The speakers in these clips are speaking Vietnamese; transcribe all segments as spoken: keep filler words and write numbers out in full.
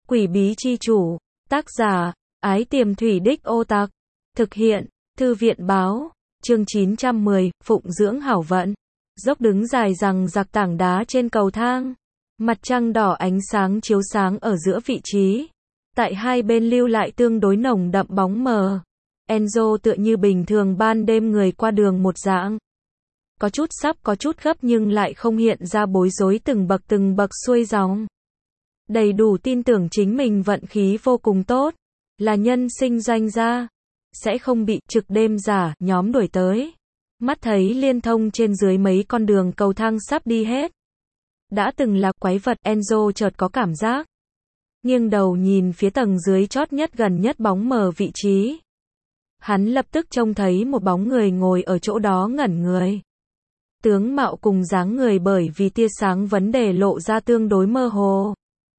Quỷ bí chi chủ, tác giả, Ái Tiềm Thủy Đích Ô Tặc, thực hiện, Thư viện báo, chương chín trăm mười, phụng dưỡng hảo vận. Dốc đứng dài rằng giặc tảng đá trên cầu thang. Mặt trăng đỏ ánh sáng chiếu sáng ở giữa vị trí. Tại hai bên lưu lại tương đối nồng đậm bóng mờ. Enzo tựa như bình thường ban đêm người qua đường một dạng. Có chút sắp có chút gấp nhưng lại không hiện ra bối rối từng bậc từng bậc xuôi dòng. Đầy đủ tin tưởng chính mình vận khí vô cùng tốt. Là nhân sinh doanh gia. Sẽ không bị trực đêm giả nhóm đuổi tới. Mắt thấy liên thông trên dưới mấy con đường cầu thang sắp đi hết. Đã từng là quái vật, Enzo chợt có cảm giác. Nghiêng đầu nhìn phía tầng dưới chót nhất gần nhất bóng mờ vị trí. Hắn lập tức trông thấy một bóng người ngồi ở chỗ đó ngẩn người. Tướng mạo cùng dáng người bởi vì tia sáng vấn đề lộ ra tương đối mơ hồ.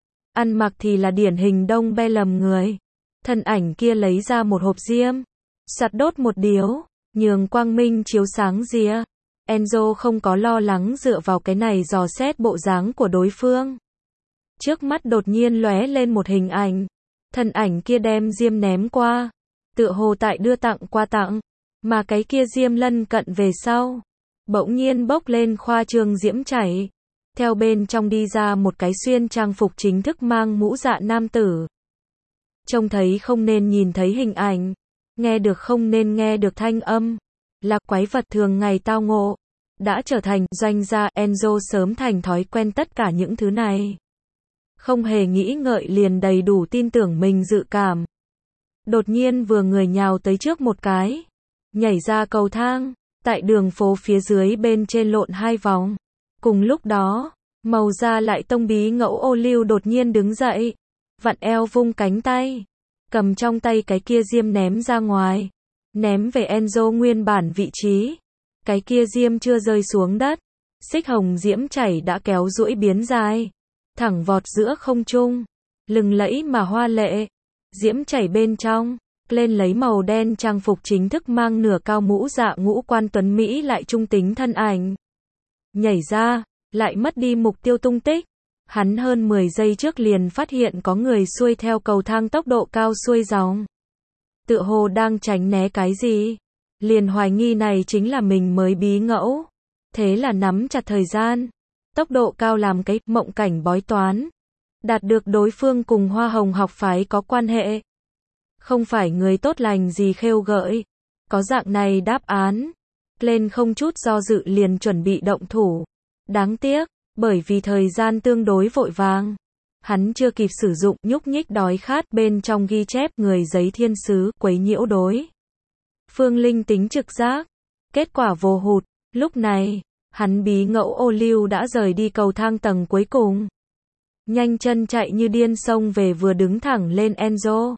Ăn mặc thì là điển hình đông be lầm người. Thân ảnh kia lấy ra một hộp diêm. Sặt đốt một điếu. Nhường quang minh chiếu sáng ria. Enzo không có lo lắng dựa vào cái này dò xét bộ dáng của đối phương. Trước mắt đột nhiên lóe lên một hình ảnh. Thân ảnh kia đem diêm ném qua. Tựa hồ tại đưa tặng qua tặng. Mà cái kia diêm lân cận về sau. Bỗng nhiên bốc lên khoa trương diễm chảy. Theo bên trong đi ra một cái xuyên trang phục chính thức mang mũ dạ nam tử. Trông thấy không nên nhìn thấy hình ảnh. Nghe được không nên nghe được thanh âm. Là quái vật thường ngày tao ngộ. Đã trở thành doanh gia. Enzo sớm thành thói quen tất cả những thứ này. Không hề nghĩ ngợi liền đầy đủ tin tưởng mình dự cảm. Đột nhiên vừa người nhào tới trước một cái. Nhảy ra cầu thang. Tại đường phố phía dưới bên trên lộn hai vòng. Cùng lúc đó, màu da lại tông bí ngẫu ô liu đột nhiên đứng dậy. Vặn eo vung cánh tay. Cầm trong tay cái kia diêm ném ra ngoài. Ném về Enzo nguyên bản vị trí. Cái kia diêm chưa rơi xuống đất. Xích hồng diễm chảy đã kéo duỗi biến dài. Thẳng vọt giữa không trung. Lừng lẫy mà hoa lệ. Diễm chảy bên trong. Lên lấy màu đen trang phục chính thức mang nửa cao mũ dạ ngũ quan tuấn Mỹ lại trung tính thân ảnh. Nhảy ra. Lại mất đi mục tiêu tung tích. Hắn hơn mười giây trước liền phát hiện có người xuôi theo cầu thang tốc độ cao xuôi dòng. Tựa hồ đang tránh né cái gì. Liền hoài nghi này chính là mình mới bí ngẫu. Thế là nắm chặt thời gian. Tốc độ cao làm cái mộng cảnh bói toán. Đạt được đối phương cùng Hoa Hồng học phái có quan hệ. Không phải người tốt lành gì khêu gợi. Có dạng này đáp án. Lên không chút do dự liền chuẩn bị động thủ. Đáng tiếc. Bởi vì thời gian tương đối vội vàng. Hắn chưa kịp sử dụng nhúc nhích đói khát bên trong ghi chép người giấy thiên sứ quấy nhiễu đối. Phương linh tính trực giác. Kết quả vô hụt. Lúc này, hắn bí ngẫu ô liu đã rời đi cầu thang tầng cuối cùng. Nhanh chân chạy như điên xông về vừa đứng thẳng lên Enzo.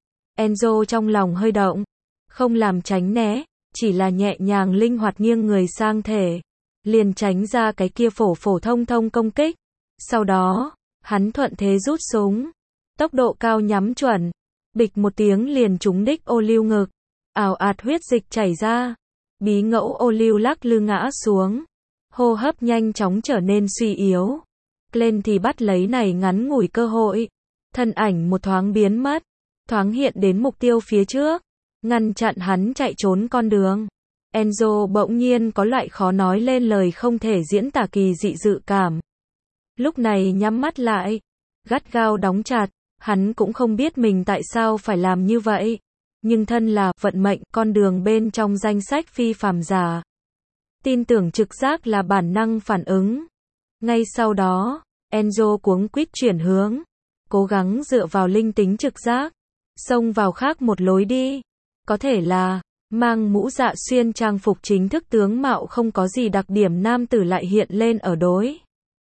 Enzo trong lòng hơi động. Không làm tránh né. Chỉ là nhẹ nhàng linh hoạt nghiêng người sang thể. Liền tránh ra cái kia phổ phổ thông thông công kích. Sau đó, hắn thuận thế rút súng. Tốc độ cao nhắm chuẩn. Bịch một tiếng liền trúng đích ô liu ngực. Ào ạt huyết dịch chảy ra. Bí ngẫu ô liu lắc lư ngã xuống. Hô hấp nhanh chóng trở nên suy yếu. Lên thì bắt lấy này ngắn ngủi cơ hội. Thân ảnh một thoáng biến mất. Thoáng hiện đến mục tiêu phía trước. Ngăn chặn hắn chạy trốn con đường. Enzo bỗng nhiên có loại khó nói lên lời không thể diễn tả kỳ dị dự cảm. Lúc này nhắm mắt lại. Gắt gao đóng chặt. Hắn cũng không biết mình tại sao phải làm như vậy. Nhưng thân là vận mệnh con đường bên trong danh sách phi phàm giả. Tin tưởng trực giác là bản năng phản ứng. Ngay sau đó, Enzo cuống quýt chuyển hướng. Cố gắng dựa vào linh tính trực giác. Xông vào khác một lối đi. Có thể là mang mũ dạ xuyên trang phục chính thức tướng mạo không có gì đặc điểm nam tử lại hiện lên ở đối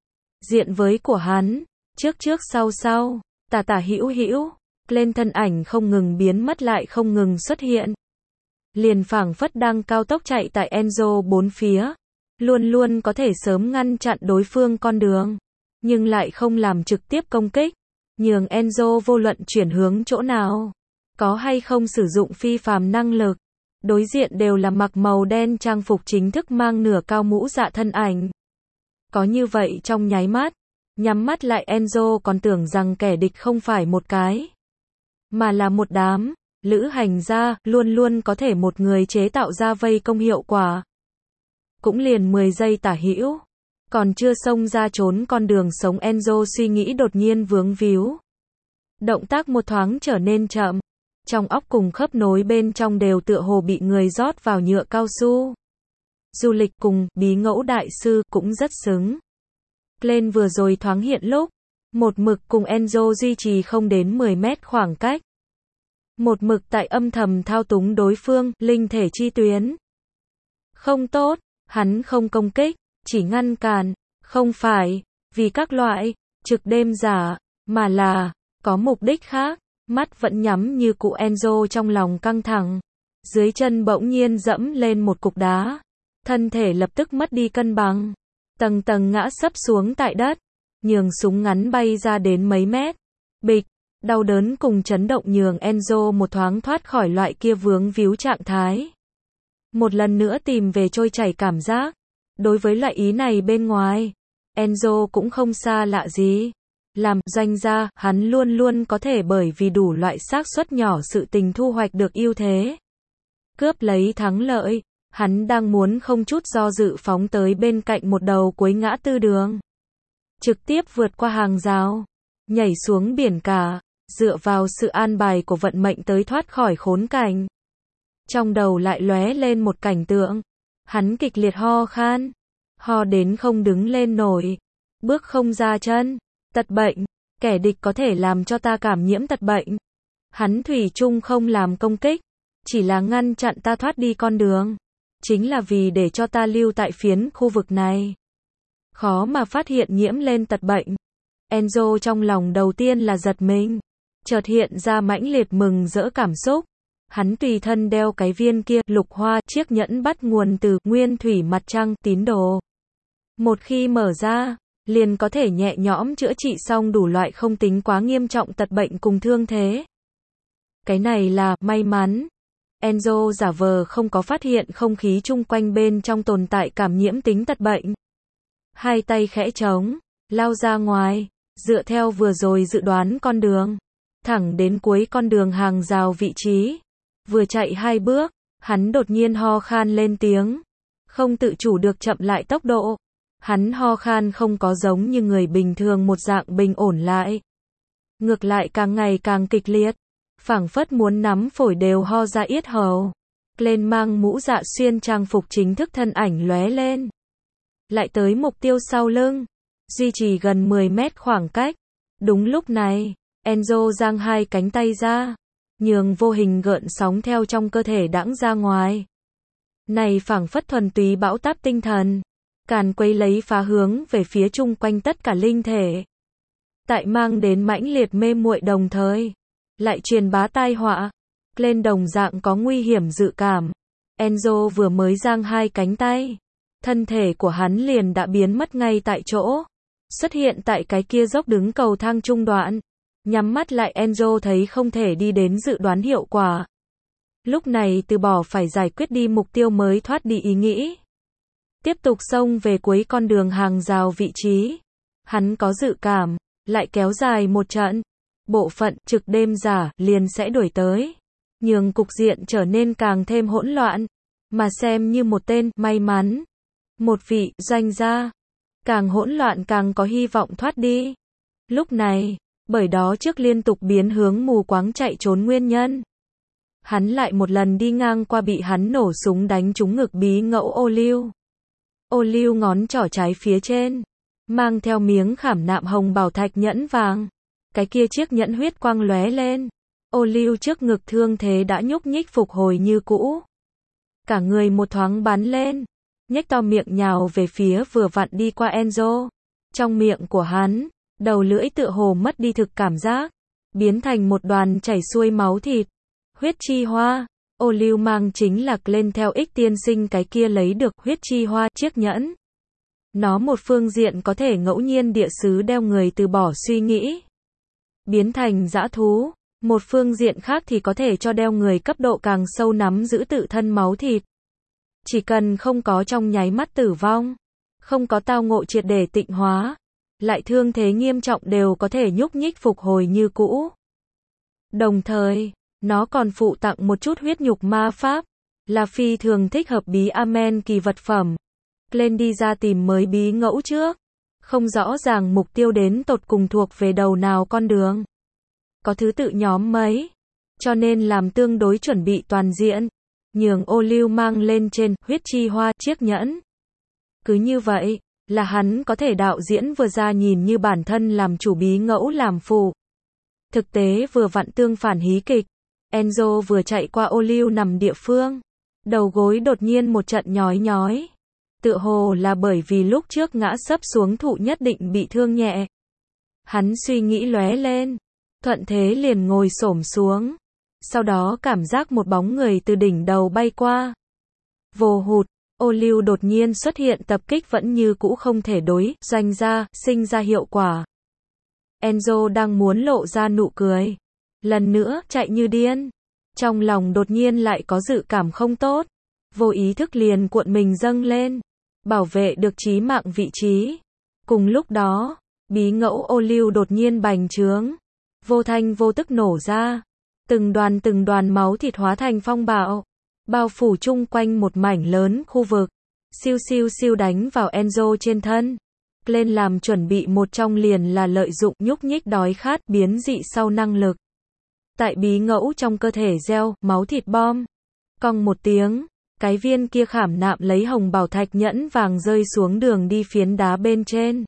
diện với của hắn. Trước trước sau sau. Tả tả hữu hữu. Lên thân ảnh không ngừng biến mất lại không ngừng xuất hiện. Liền phảng phất đang cao tốc chạy tại Enzo bốn phía. Luôn luôn có thể sớm ngăn chặn đối phương con đường. Nhưng lại không làm trực tiếp công kích. Nhường Enzo vô luận chuyển hướng chỗ nào. Có hay không sử dụng phi phàm năng lực. Đối diện đều là mặc màu đen trang phục chính thức mang nửa cao mũ dạ thân ảnh. Có như vậy trong nháy mắt. Nhắm mắt lại Enzo còn tưởng rằng kẻ địch không phải một cái, mà là một đám. Lữ hành gia, luôn luôn có thể một người chế tạo ra vây công hiệu quả. Cũng liền mười giây tả hữu. Còn chưa xông ra trốn con đường sống Enzo suy nghĩ đột nhiên vướng víu. Động tác một thoáng trở nên chậm. Trong óc cùng khớp nối bên trong đều tựa hồ bị người rót vào nhựa cao su. Du lịch cùng, bí ngẫu đại sư, cũng rất xứng. Glenn vừa rồi thoáng hiện lúc. Một mực cùng Enzo duy trì không đến mười mét khoảng cách. Một mực tại âm thầm thao túng đối phương, linh thể chi tuyến. Không tốt, hắn không công kích, chỉ ngăn cản, không phải, vì các loại, trực đêm giả, mà là, có mục đích khác, mắt vẫn nhắm như cụ Enzo trong lòng căng thẳng. Dưới chân bỗng nhiên dẫm lên một cục đá, thân thể lập tức mất đi cân bằng, tầng tầng ngã sấp xuống tại đất, nhường súng ngắn bay ra đến mấy mét. Bịch, đau đớn cùng chấn động nhường Enzo một thoáng thoát khỏi loại kia vướng víu trạng thái. Một lần nữa tìm về trôi chảy cảm giác. Đối với loại ý này bên ngoài, Enzo cũng không xa lạ gì. Làm doanh gia, hắn luôn luôn có thể bởi vì đủ loại xác suất nhỏ sự tình thu hoạch được ưu thế. Cướp lấy thắng lợi, hắn đang muốn không chút do dự phóng tới bên cạnh một đầu cuối ngã tư đường. Trực tiếp vượt qua hàng rào, nhảy xuống biển cả, dựa vào sự an bài của vận mệnh tới thoát khỏi khốn cảnh. Trong đầu lại lóe lên một cảnh tượng. Hắn kịch liệt ho khan, ho đến không đứng lên nổi, bước không ra chân. Tật bệnh, kẻ địch có thể làm cho ta cảm nhiễm tật bệnh. Hắn thủy chung không làm công kích, chỉ là ngăn chặn ta thoát đi con đường. Chính là vì để cho ta lưu tại phiến khu vực này. Khó mà phát hiện nhiễm lên tật bệnh. Enzo trong lòng đầu tiên là giật mình, chợt hiện ra mãnh liệt mừng rỡ cảm xúc. Hắn tùy thân đeo cái viên kia, lục hoa, chiếc nhẫn bắt nguồn từ nguyên thủy mặt trăng, tín đồ. Một khi mở ra, liền có thể nhẹ nhõm chữa trị xong đủ loại không tính quá nghiêm trọng tật bệnh cùng thương thế. Cái này là may mắn. Enzo giả vờ không có phát hiện không khí chung quanh bên trong tồn tại cảm nhiễm tính tật bệnh. Hai tay khẽ trống, lao ra ngoài, dựa theo vừa rồi dự đoán con đường, thẳng đến cuối con đường hàng rào vị trí. Vừa chạy hai bước, hắn đột nhiên ho khan lên tiếng, không tự chủ được chậm lại tốc độ. Hắn ho khan không có giống như người bình thường một dạng bình ổn lại. Ngược lại càng ngày càng kịch liệt, phảng phất muốn nắm phổi đều ho ra yết hầu. Glenn mang mũ dạ xuyên trang phục chính thức thân ảnh lóe lên. Lại tới mục tiêu sau lưng, duy trì gần mười mét khoảng cách. Đúng lúc này, Enzo giang hai cánh tay ra, nhường vô hình gợn sóng theo trong cơ thể đãng ra ngoài. Này phảng phất thuần túy bão táp tinh thần, càn quấy lấy phá hướng về phía chung quanh tất cả linh thể. Tại mang đến mãnh liệt mê muội đồng thời, lại truyền bá tai họa. Lên đồng dạng có nguy hiểm dự cảm. Enzo vừa mới giang hai cánh tay, thân thể của hắn liền đã biến mất ngay tại chỗ, xuất hiện tại cái kia dốc đứng cầu thang trung đoạn. Nhắm mắt lại Enzo thấy không thể đi đến dự đoán hiệu quả. Lúc này từ bỏ phải giải quyết đi mục tiêu mới thoát đi ý nghĩ. Tiếp tục xông về cuối con đường hàng rào vị trí. Hắn có dự cảm, lại kéo dài một trận. Bộ phận trực đêm giả liền sẽ đuổi tới. Nhường cục diện trở nên càng thêm hỗn loạn. Mà xem như một tên may mắn. Một vị doanh gia. Càng hỗn loạn càng có hy vọng thoát đi. Lúc này, bởi đó trước liên tục biến hướng mù quáng chạy trốn nguyên nhân. Hắn lại một lần đi ngang qua bị hắn nổ súng đánh trúng ngực bí ngẫu ô liu. Ô liu ngón trỏ trái phía trên, mang theo miếng khảm nạm hồng bảo thạch nhẫn vàng. Cái kia chiếc nhẫn huyết quang lóe lên. Ô liu trước ngực thương thế đã nhúc nhích phục hồi như cũ. Cả người một thoáng bắn lên, nhếch to miệng nhào về phía vừa vặn đi qua Enzo. Trong miệng của hắn, đầu lưỡi tựa hồ mất đi thực cảm giác, biến thành một đoàn chảy xuôi máu thịt. Huyết chi hoa, ô liu mang chính là lên theo ích tiên sinh cái kia lấy được huyết chi hoa chiếc nhẫn. Nó một phương diện có thể ngẫu nhiên địa sứ đeo người từ bỏ suy nghĩ, biến thành dã thú. Một phương diện khác thì có thể cho đeo người cấp độ càng sâu nắm giữ tự thân máu thịt. Chỉ cần không có trong nháy mắt tử vong, không có tao ngộ triệt để tịnh hóa, lại thương thế nghiêm trọng đều có thể nhúc nhích phục hồi như cũ. Đồng thời, nó còn phụ tặng một chút huyết nhục ma pháp, là phi thường thích hợp bí Amen kỳ vật phẩm. Glenn đi ra tìm mới bí ngẫu trước. Không rõ ràng mục tiêu đến tột cùng thuộc về đầu nào con đường. Có thứ tự nhóm mấy. Cho nên làm tương đối chuẩn bị toàn diện. Nhường ô lưu mang lên trên huyết chi hoa chiếc nhẫn. Cứ như vậy, là hắn có thể đạo diễn vừa ra nhìn như bản thân làm chủ bí ngẫu làm phụ. Thực tế vừa vặn tương phản hí kịch. Enzo vừa chạy qua ô lưu nằm địa phương. Đầu gối đột nhiên một trận nhói nhói. Tựa hồ là bởi vì lúc trước ngã sấp xuống thụ nhất định bị thương nhẹ. Hắn suy nghĩ lóe lên. Thuận thế liền ngồi xổm xuống. Sau đó cảm giác một bóng người từ đỉnh đầu bay qua. Vồ hụt, ô lưu đột nhiên xuất hiện tập kích vẫn như cũ không thể đối doanh ra, sinh ra hiệu quả. Enzo đang muốn lộ ra nụ cười. Lần nữa chạy như điên. Trong lòng đột nhiên lại có dự cảm không tốt. Vô ý thức liền cuộn mình dâng lên. Bảo vệ được chí mạng vị trí. Cùng lúc đó, bí ngẫu ô lưu đột nhiên bành trướng. Vô thanh vô tức nổ ra. Từng đoàn từng đoàn máu thịt hóa thành phong bạo. Bao phủ chung quanh một mảnh lớn khu vực. Siêu siêu siêu đánh vào Enzo trên thân. Lên làm chuẩn bị một trong liền là lợi dụng nhúc nhích đói khát biến dị sau năng lực. Tại bí ngẫu trong cơ thể gieo máu thịt bom. Cong một tiếng. Cái viên kia khảm nạm lấy hồng bảo thạch nhẫn vàng rơi xuống đường đi phiến đá bên trên.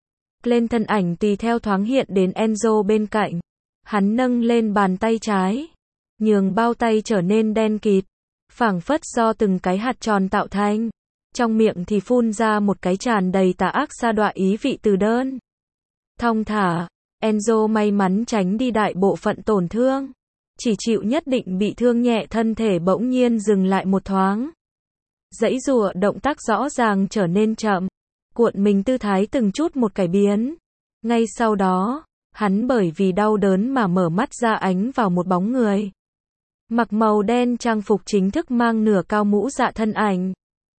Lên thân ảnh tùy theo thoáng hiện đến Enzo bên cạnh. Hắn nâng lên bàn tay trái. Nhường bao tay trở nên đen kịt. Phảng phất do từng cái hạt tròn tạo thành. Trong miệng thì phun ra một cái tràn đầy tà ác sa đọa ý vị từ đơn. Thong thả, Enzo may mắn tránh đi đại bộ phận tổn thương. Chỉ chịu nhất định bị thương nhẹ thân thể bỗng nhiên dừng lại một thoáng. Giãy giụa động tác rõ ràng trở nên chậm. Cuộn mình tư thái từng chút một cải biến. Ngay sau đó, hắn bởi vì đau đớn mà mở mắt ra ánh vào một bóng người. Mặc màu đen trang phục chính thức mang nửa cao mũ dạ thân ảnh.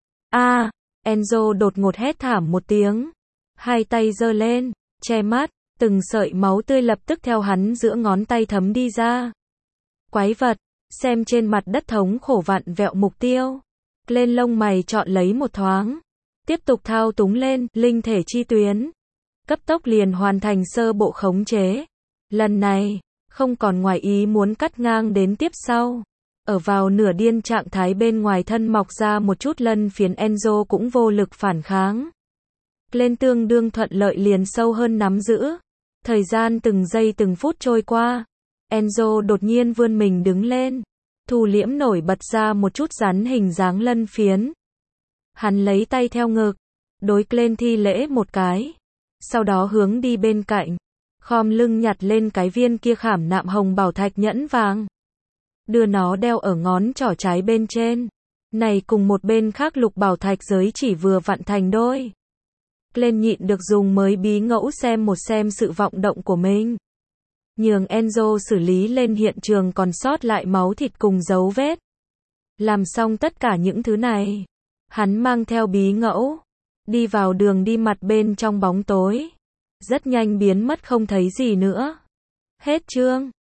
A, à, Enzo đột ngột hét thảm một tiếng. Hai tay giơ lên, che mắt, từng sợi máu tươi lập tức theo hắn giữa ngón tay thấm đi ra. Quái vật, xem trên mặt đất thống khổ vặn vẹo mục tiêu. Lên lông mày chọn lấy một thoáng. Tiếp tục thao túng lên, linh thể chi tuyến. Cấp tốc liền hoàn thành sơ bộ khống chế. Lần này, không còn ngoài ý muốn cắt ngang đến tiếp sau. Ở vào nửa điên trạng thái bên ngoài thân mọc ra một chút lân phiến Enzo cũng vô lực phản kháng. Lên tương đương thuận lợi liền sâu hơn nắm giữ. Thời gian từng giây từng phút trôi qua. Enzo đột nhiên vươn mình đứng lên. Thu liễm nổi bật ra một chút rắn hình dáng lân phiến. Hắn lấy tay theo ngực. Đối lên thi lễ một cái. Sau đó hướng đi bên cạnh. Khom lưng nhặt lên cái viên kia khảm nạm hồng bảo thạch nhẫn vàng. Đưa nó đeo ở ngón trỏ trái bên trên. Này cùng một bên khác lục bảo thạch giới chỉ vừa vặn thành đôi. Lên nhịn được dùng mới bí ngẫu xem một xem sự vọng động của mình. Nhường Enzo xử lý lên hiện trường còn sót lại máu thịt cùng dấu vết. Làm xong tất cả những thứ này. Hắn mang theo bí ngẫu. Đi vào đường đi mặt bên trong bóng tối. Rất nhanh biến mất không thấy gì nữa. Hết chương.